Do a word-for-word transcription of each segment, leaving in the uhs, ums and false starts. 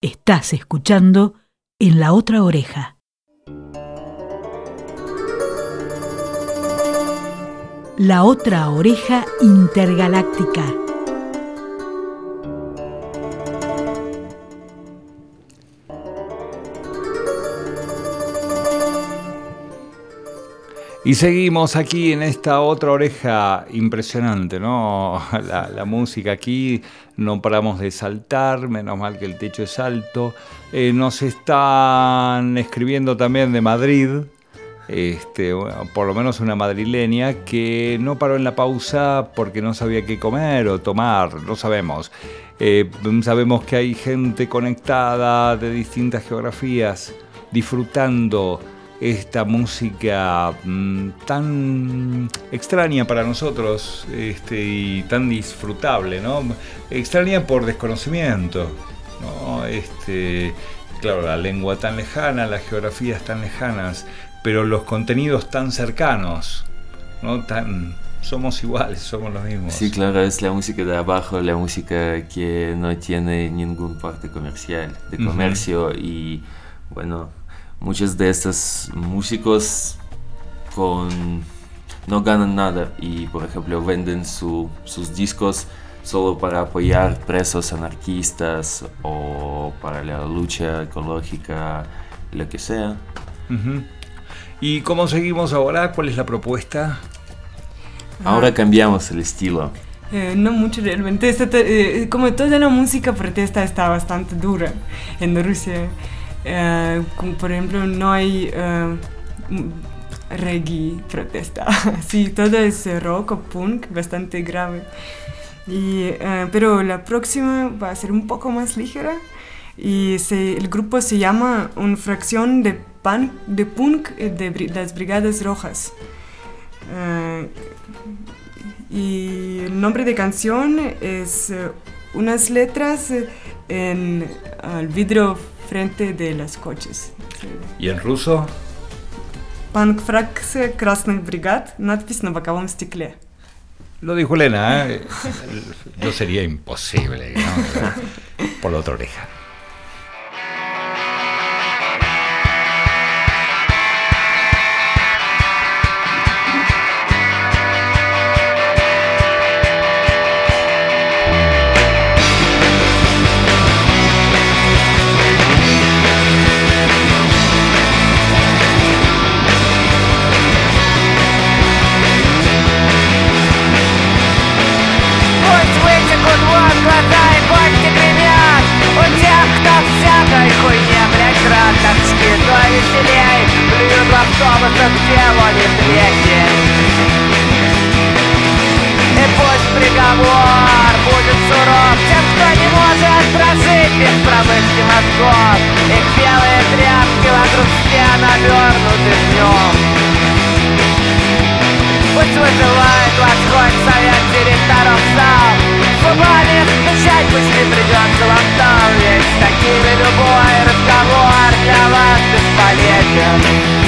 Estás escuchando En la Otra Oreja. La Otra Oreja Intergaláctica. Y seguimos aquí en esta otra oreja impresionante, ¿no? La, la música aquí, no paramos de saltar, menos mal que el techo es alto. Eh, nos están escribiendo también de Madrid, este, por lo menos una madrileña, que no paró en la pausa porque no sabía qué comer o tomar, no sabemos. Eh, sabemos que hay gente conectada de distintas geografías, disfrutando esta música mmm, tan extraña para nosotros, este, y tan disfrutable, ¿no? Extraña por desconocimiento, ¿no? Este, claro, la lengua tan lejana, las geografías tan lejanas, pero los contenidos tan cercanos, ¿no? Tan, somos iguales, somos los mismos. Sí, claro, es la música de abajo, la música que no tiene ningún parte comercial, de comercio, uh-huh. Y bueno, muchos de estos músicos con, no ganan nada y, por ejemplo, venden su, sus discos solo para apoyar presos anarquistas o para la lucha ecológica, lo que sea. Uh-huh. ¿Y cómo seguimos ahora? ¿Cuál es la propuesta? Ahora cambiamos el estilo. Eh, no mucho realmente. Esta, eh, como toda la música protesta está bastante dura en Rusia. Uh, como por ejemplo no hay uh, reggae protesta, sí, todo es rock o punk bastante grave, y, uh, pero la próxima va a ser un poco más ligera y se, el grupo se llama una fracción de, pan, de punk de, de las Brigadas Rojas, uh, y el nombre de canción es uh, unas letras en uh, el vidrio frente de los coches. ¿Y en ruso? Punk фракция красных бригад, надпись на боковом стекле. Lo dijo Elena, ¿eh? No sería imposible, ¿no? Por la otra oreja. автобусах делали треки. И пусть приговор будет суров тем, кто не может прожить без промывки мозгов. Их белые тряпки вокруг стен обернуты днем. Пусть вызывает вас хоть совет директоров зал. Зубами стучать пусть не придется вам там, ведь с такими любой разговор для вас бесполезен.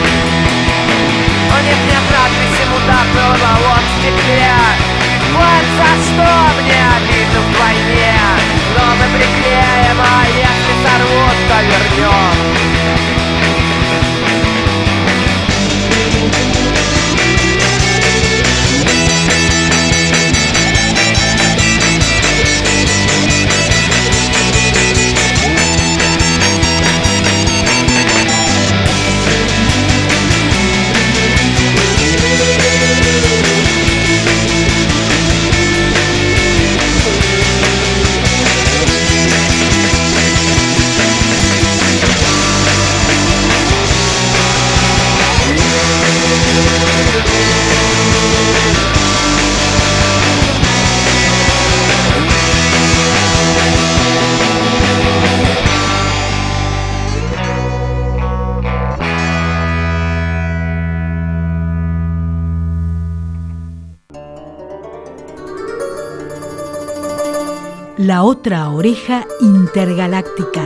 У них нет надписи «Мудак» на лобовом стекле. Вот за что мне обидно вдвойне. Но мы приклеим, а если сорвут, то вернем. La otra oreja intergaláctica.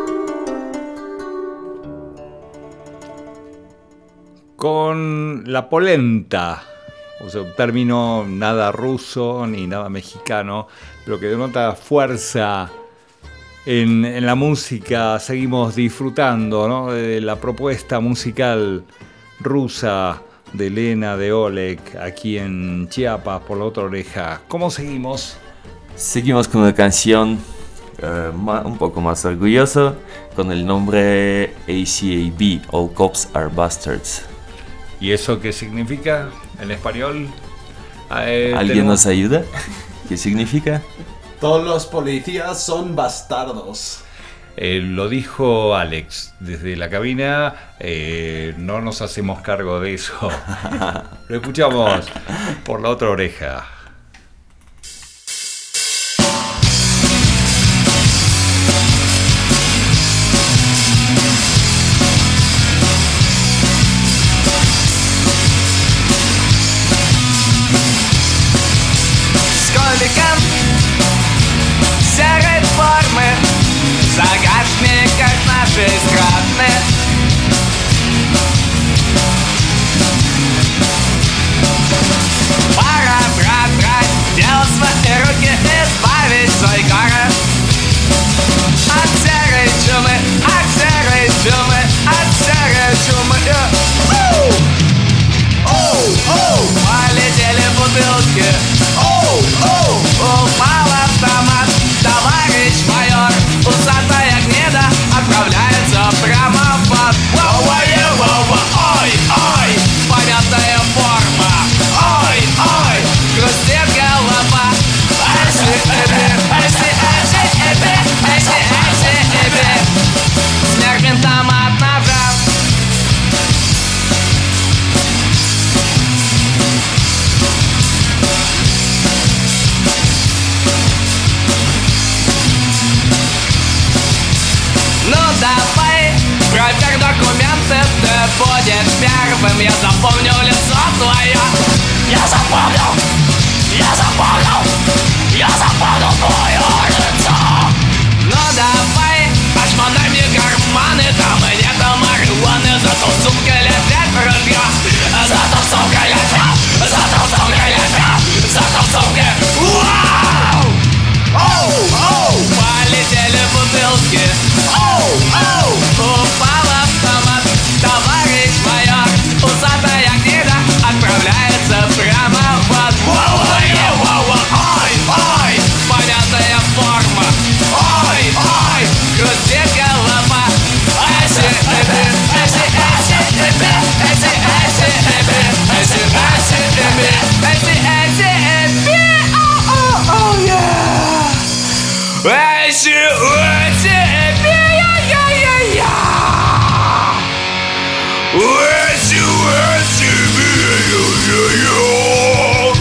Con la polenta, o sea, un término nada ruso ni nada mexicano, pero que denota fuerza en, en la música seguimos disfrutando, ¿no?, de la propuesta musical rusa de Lena, de Oleg, aquí en Chiapas, por la otra oreja. ¿Cómo seguimos? Seguimos con una canción uh, ma- un poco más orgullosa, con el nombre A C A B, All Cops Are Bastards. ¿Y eso qué significa en español? Eh, ¿Alguien tenemos... nos ayuda? ¿Qué significa? Todos los policías son bastardos. Eh, lo dijo Alex desde la cabina, eh, no nos hacemos cargo de eso. Lo escuchamos por la otra oreja. Сколиком серой формы в загашниках нашей страны. Пора, брат, брать дело в свои руки, избавить свой город от серой чумы, от серой чумы, от серой чумы. Оу, оу, полетели бутылки. Оу, оу, упал автомат. Товарищ майор, усатая гнида отправляется прямо в ад. Воу-воу-воу-воу, ой, ой, понятная форма. Ой, ой, грустит голова. Эси, эби, эси, эси, эби, эси, эси, эби. Смерть ментам от ножа. Ну давай, проверь документы, ты будешь первым. Я запомню лицо твое. Я запомнил, я запомнил, я запомнил твое лицо. Ну давай, пошмонай мне карманы, там и нету марихуаны. Зато в сумке лежит ружье, зато в сумке лежит, зато в сумке лежит, зато в сумке. Вау! Оу, оу, полетели бутылки. Оу, оу, упал автомат. Товарищ майор, усатая гнида отправляется прямо в ад. Воу-воу-воу, ой, ой, понятная форма. Ой, ой, грустит голова. Эси, эби, эси, эси, эби, эси, эси, эби, эси, эси, эби, эси, эси, эби. Оу-оу-оу, yeah. Эси, эси, эби, я-я-я-я. Эси, эси, эби, я-я-я.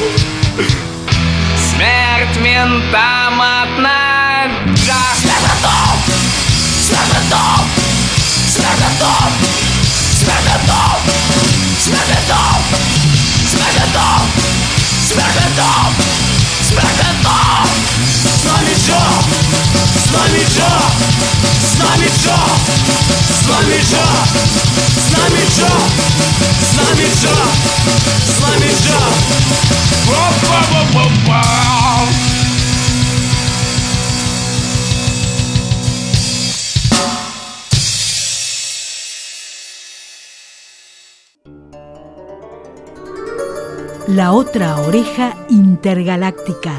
Смерть ментам от ножа. Смертотом, смертотом, смертотом, смертотом, смертотом, смертотом, смертотом, смертотом. С нами Джо, с нами Джо, с нами Джо, с нами Джо, с нами Джо, с нами Джо, с нами Джо. Воу-воу-воу-воу. La otra oreja intergaláctica.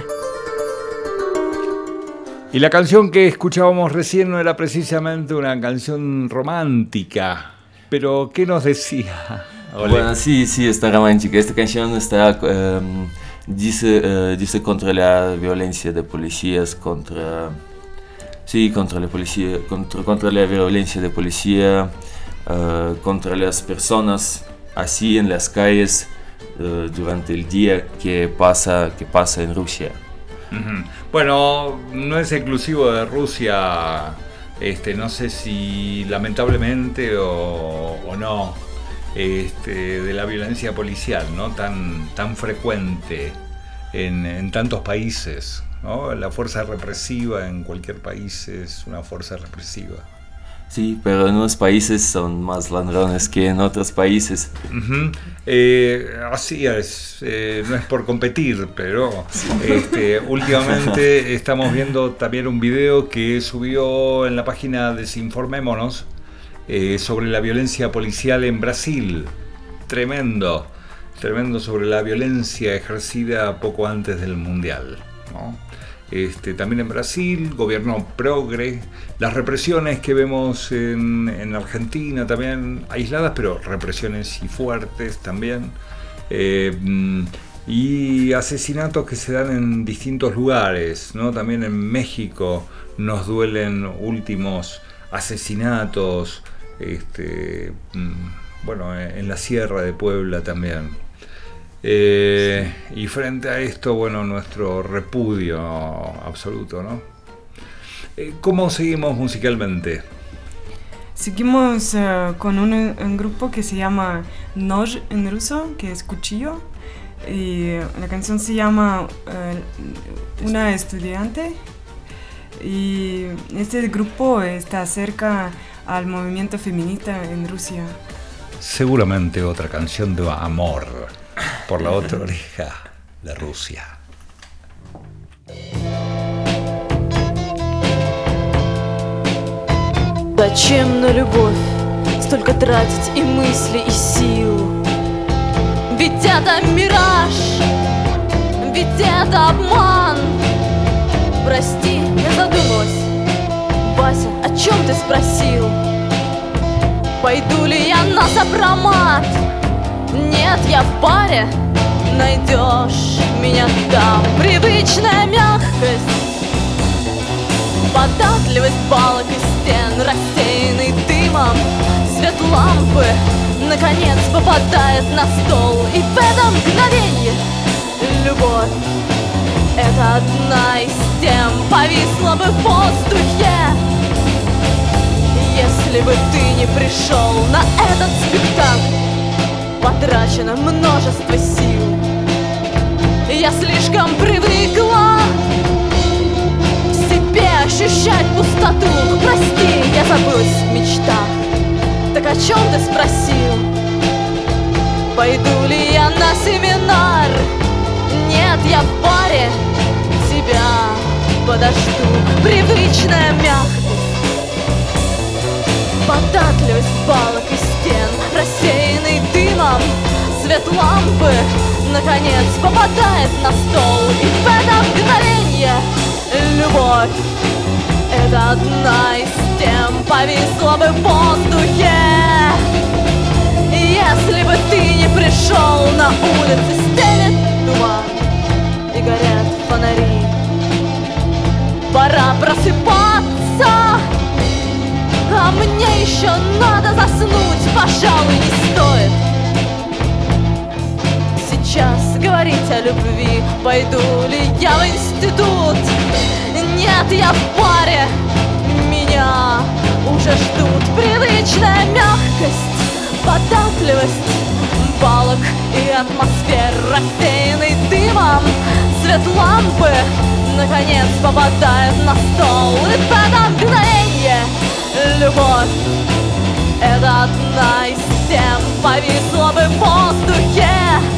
Y la canción que escuchábamos recién no era precisamente una canción romántica, pero ¿qué nos decía? Oleg? Bueno, sí, sí, está romántica. Esta canción está, um, dice, uh, dice contra la violencia de policías, contra, sí, contra la policía, contra, contra la violencia de policía, uh, contra las personas así en las calles uh, durante el día que pasa, que pasa en Rusia. Uh-huh. Bueno, no es exclusivo de Rusia, este, no sé si lamentablemente o, o no, este, de la violencia policial, ¿no? Tan, tan frecuente en, en tantos países, ¿no? La fuerza represiva en cualquier país es una fuerza represiva. Sí, pero en unos países son más ladrones que en otros países. Uh-huh. Eh, así es, eh, no es por competir, pero este, últimamente estamos viendo también un video que subió en la página Desinformémonos eh, sobre la violencia policial en Brasil. Tremendo, tremendo sobre la violencia ejercida poco antes del Mundial, ¿no? Este, también en Brasil, gobierno progre, las represiones que vemos en, en Argentina también, aisladas, pero represiones y fuertes también, eh, y asesinatos que se dan en distintos lugares, ¿no? También en México nos duelen últimos asesinatos, este, bueno, en la Sierra de Puebla también. Eh, y frente a esto, bueno, nuestro repudio absoluto, ¿no? Eh, ¿Cómo seguimos musicalmente? Seguimos uh, con un, un grupo que se llama Noj en ruso, que es cuchillo, y la canción se llama uh, Una estudiante, y este grupo está cerca al movimiento feminista en Rusia. Seguramente otra canción de amor. Por la otra oreja de Rusia. Зачем на любовь столько тратить и мысли, и сил? Ведь это мираж, ведь это обман. Прости, я задумалась. Вася, о чем ты спросил? Пойду ли я на сопромат? Нет, я в паре, найдешь меня там. Привычная мягкость, податливость балок и стен, рассеянный дымом свет лампы наконец попадает на стол. И в это мгновенье любовь — это одна из тем, повисла бы в воздухе, если бы ты не пришел на этот спектакль. Потрачено множество сил. Я слишком привыкла в себе ощущать пустоту. Прости, я забылась в мечтах. Так о чем ты спросил? Пойду ли я на семинар? Нет, я в паре, тебя подожду. Привычная мягкость, податливость балок и стен, рассеянный дымом свет лампы наконец попадает на стол. И в это мгновенье любовь — это одна из тем, повисла бы в воздухе, если бы ты не пришел. На улице стелет туман и горят фонари. Пора просыпаться, а мне еще надо заснуть, пожалуй, не стоит сейчас говорить о любви. Пойду ли я в институт? Нет, я в паре, меня уже ждут. Привычная мягкость, податливость балок и атмосфер, рассеянный дымом свет лампы наконец попадает на стол. И в это мгновенье любовь — это одна из тем, повисла бы в воздухе,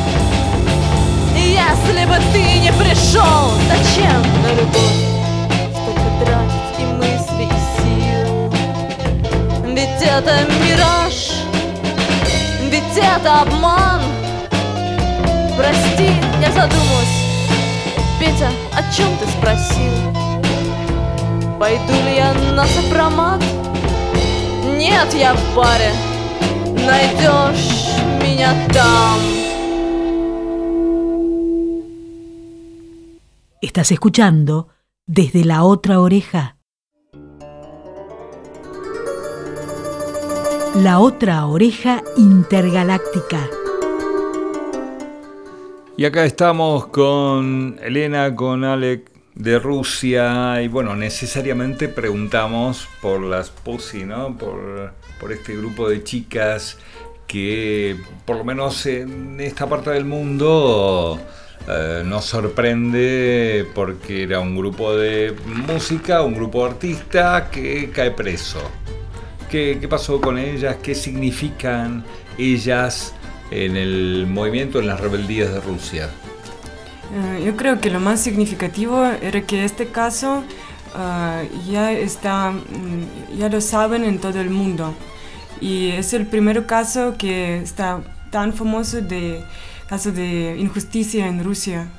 если бы ты не пришел. Зачем на любовь столько тратить и мысли, и сил? Ведь это мираж, ведь это обман. Прости, я задумалась. Петя, о чем ты спросил? Пойду ли я на сопромат? Нет, я в паре, найдешь меня там. Estás escuchando Desde la Otra Oreja. La Otra Oreja Intergaláctica. Y acá estamos con Elena, con Alec de Rusia, y bueno, necesariamente preguntamos por las Pussy, ¿no? Por, por este grupo de chicas que, por lo menos en esta parte del mundo, eh, nos sorprende porque era un grupo de música, un grupo de artista que cae preso. ¿Qué, qué pasó con ellas? ¿Qué significan ellas en el movimiento, en las rebeldías de Rusia? Uh, yo creo que lo más significativo era que este caso uh, ya está, um, ya lo saben en todo el mundo. Y es el primer caso que está tan famoso de caso de injusticia en Rusia.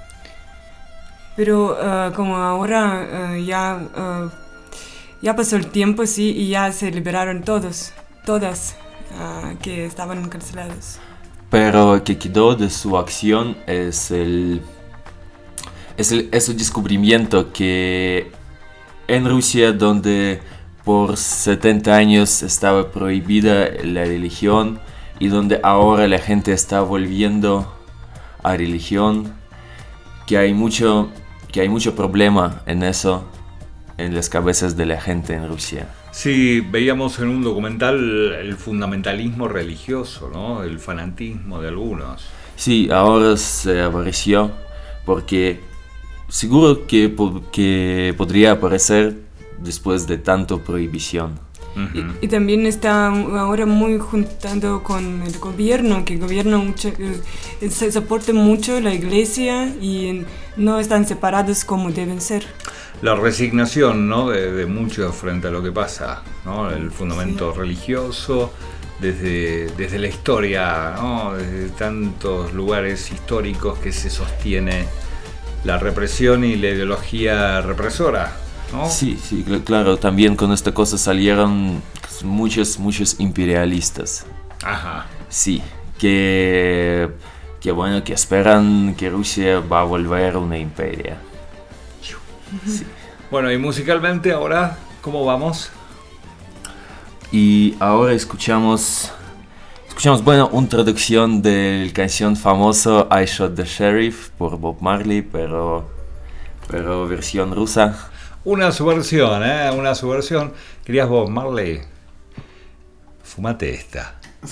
Pero uh, como ahora uh, ya, uh, ya pasó el tiempo, sí, y ya se liberaron todos, todas uh, que estaban encarcelados. Pero que quedó de su acción es el, es el, es el descubrimiento que en Rusia, donde por setenta años estaba prohibida la religión y donde ahora la gente está volviendo a religión, que hay mucho, que hay mucho problema en eso, en las cabezas de la gente en Rusia. Sí, veíamos en un documental el fundamentalismo religioso, ¿no? El fanatismo de algunos. Sí, ahora se apareció porque seguro que, que podría aparecer después de tanto prohibición. Uh-huh. y, y también está ahora muy juntando con el gobierno, que el gobierno mucho, eh, se soporta mucho la iglesia y no están separados como deben ser. La resignación, ¿no?, de, de muchos frente a lo que pasa, ¿no? El fundamento sí. religioso, desde, desde la historia, ¿no?, desde tantos lugares históricos que se sostiene la represión y la ideología represora, ¿no? Sí, sí, claro, también con esta cosa salieron muchos, muchos imperialistas. Ajá. Sí, que, que bueno, que esperan que Rusia va a volver una imperia. Sí. Bueno, y musicalmente ahora, ¿cómo vamos? Y ahora escuchamos, escuchamos, bueno, una traducción de la canción famoso I Shot the Sheriff por Bob Marley, pero, pero versión rusa. Una subversión, ¿eh? Una subversión. ¿Querías Bob Marley? Fumate esta.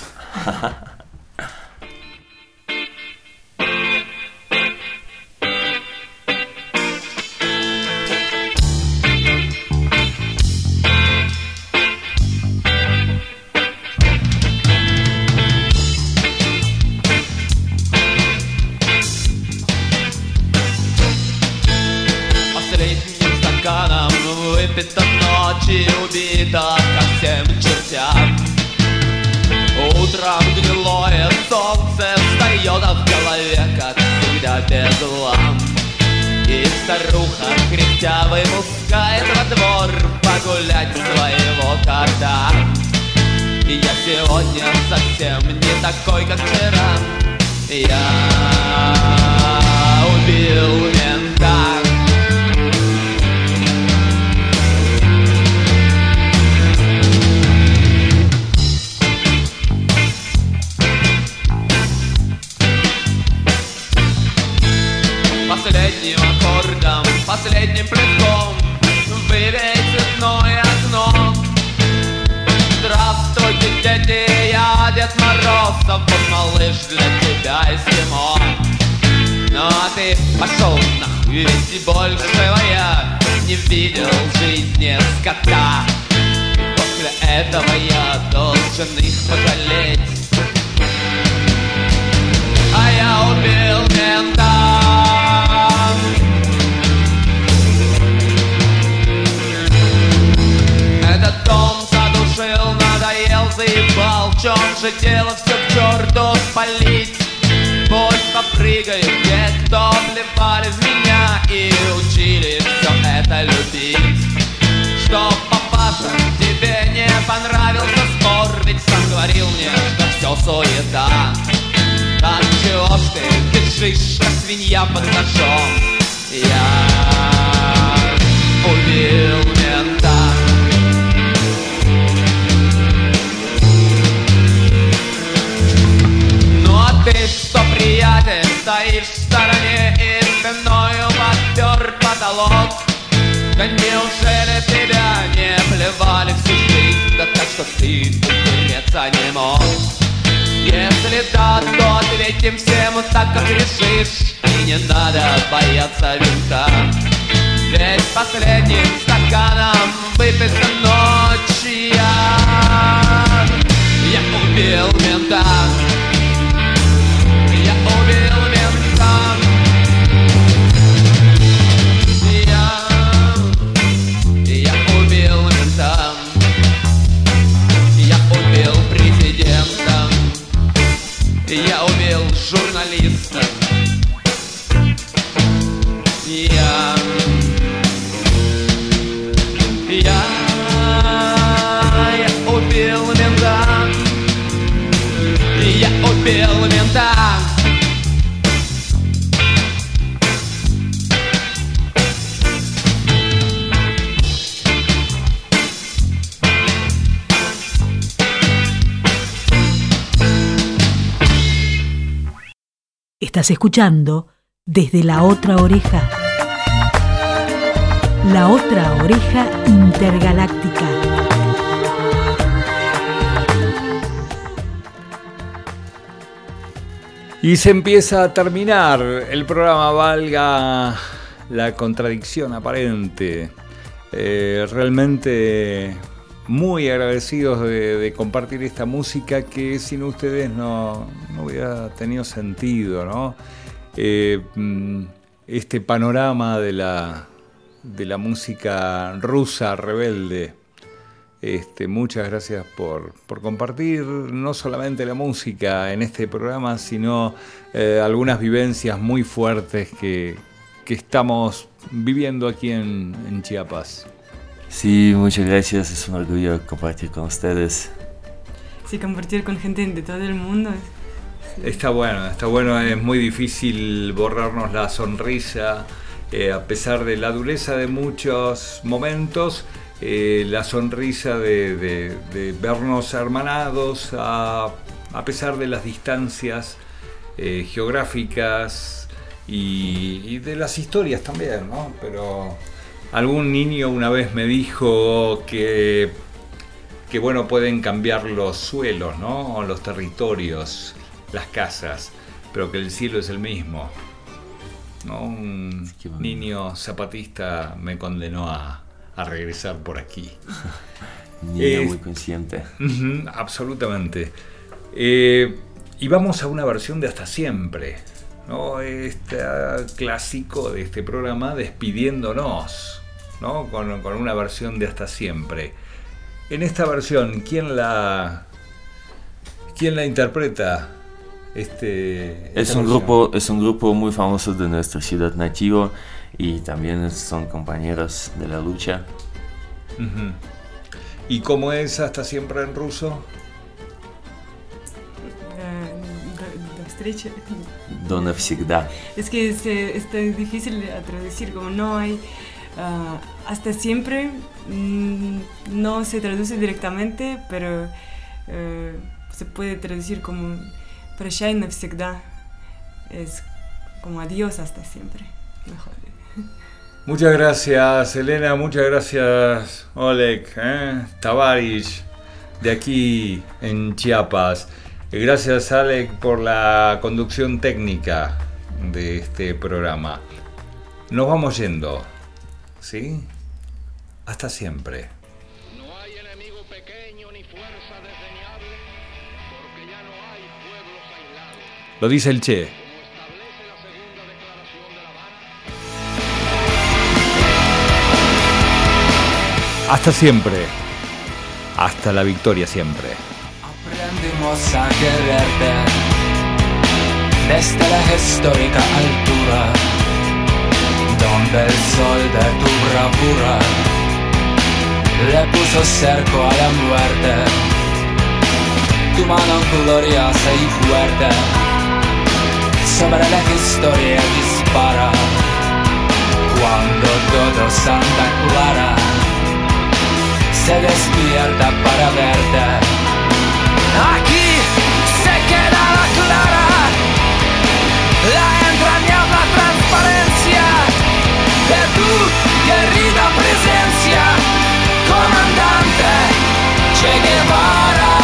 Выпито ночи, убито ко всем чертям. Утром гнилое солнце встает, а в голове, как всегда, бедлам. И старуха, кряхтя, выпускает во двор погулять своего кота. И я сегодня совсем не такой, как вчера. Я убил мента. Последним аккордом, последним плевком выбей цветное окно. Здравствуйте, дети, я Дед Мороз, а вот малыш для тебя эскимо. Ну а ты пошел нахуй, ведь больше я не видел в жизни скота. После этого я должен их пожалеть. А я убил мента. Этот дом задушил, надоел, заебал. В чем же дело, все к черту спалить? Пусть попрыгают те, кто плевали в меня и учили все это любить. Что, папаша, тебе не понравился спор? Ведь сам говорил мне, что все суета. Так чего ж ты бежишь, как свинья под ножом? Я убил мента. Ну а ты что, приятель, стоишь в стороне и спиною подпер потолок? Да неужели тебя не плевали всю жизнь? Да так что ты уметься не мог. Если да, то ответим всем так, как решишь. И не надо бояться винта. Ведь последним стаканом выпита ночь я Estás escuchando Desde la Otra Oreja. La Otra Oreja Intergaláctica. Y se empieza a terminar el programa, valga la contradicción aparente. Eh, realmente muy agradecidos de, de compartir esta música que sin ustedes no, no hubiera tenido sentido, ¿no? Eh, este panorama de la, de la música rusa rebelde. Este, muchas gracias por, por compartir no solamente la música en este programa, sino eh, algunas vivencias muy fuertes que, que estamos viviendo aquí en, en Chiapas. Sí, muchas gracias, es un orgullo compartir con ustedes. Sí, compartir con gente de todo el mundo. Sí. Está bueno, está bueno, es muy difícil borrarnos la sonrisa, eh, a pesar de la dureza de muchos momentos. Eh, la sonrisa de, de, de vernos hermanados a, a pesar de las distancias eh, geográficas y, y de las historias también, ¿no? Pero algún niño una vez me dijo que, que bueno, pueden cambiar los suelos, ¿no? Los territorios, las casas, pero que el cielo es el mismo, ¿no? Un niño zapatista me condenó a a regresar por aquí. Niño eh, muy consciente. Uh-huh, absolutamente. Eh, y vamos a una versión de Hasta Siempre, ¿no? Este clásico de este programa, despidiéndonos, ¿no? Con, con una versión de Hasta Siempre. En esta versión, ¿quién la, quién la interpreta? Este, es, un grupo, es un grupo muy famoso de nuestra ciudad nativa. Y también son compañeros de la lucha. Uh-huh. ¿Y cómo es Hasta Siempre en ruso? До встречи. До навсегда. Es que es, es tan difícil de traducir, como no hay... Uh, hasta siempre mm, no se traduce directamente, pero uh, se puede traducir como прощай навсегда. Es como adiós hasta siempre. Mejor. Muchas gracias, Elena, muchas gracias, Oleg, ¿eh? Tavarish, de aquí en Chiapas. Gracias, Alec, por la conducción técnica de este programa. Nos vamos yendo, ¿sí? Hasta siempre. No hay enemigo pequeño ni fuerza desdeñable, porque ya no hay pueblos aislados. Lo dice el Che. Hasta siempre. Hasta la victoria siempre. Aprendimos a quererte desde la histórica altura, donde el sol de tu bravura le puso cerco a la muerte. Tu mano gloriosa y fuerte sobre la historia dispara, cuando todo Santa Clara se despierta para verte. Aquí se queda clara la entrañable transparencia de tu querida presencia, comandante Che Guevara.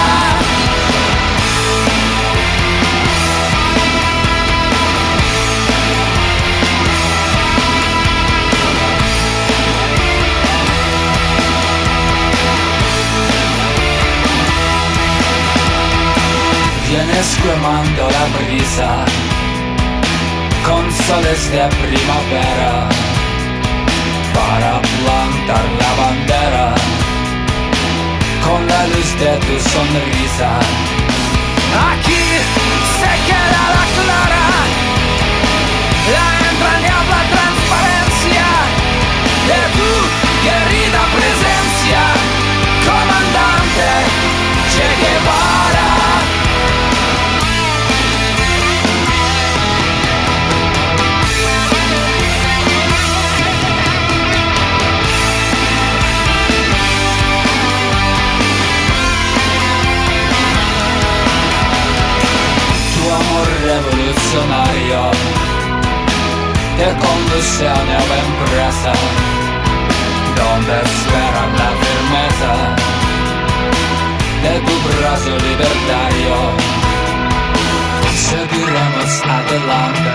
Vienes quemando la brisa con soles de primavera para plantar la bandera con la luz de tu sonrisa. Aquí se queda la clara la entrañable transparencia de tu querida presencia, comandante Che Guevara. Revolucionario de conducción o empresa, donde esperan la firmeza de tu brazo libertario. Seguiremos adelante,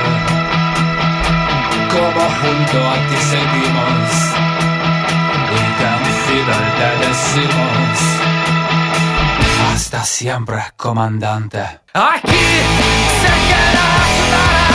como junto a ti seguimos, y tan fidel te decimos, hasta siempre, comandante. Aquí se queda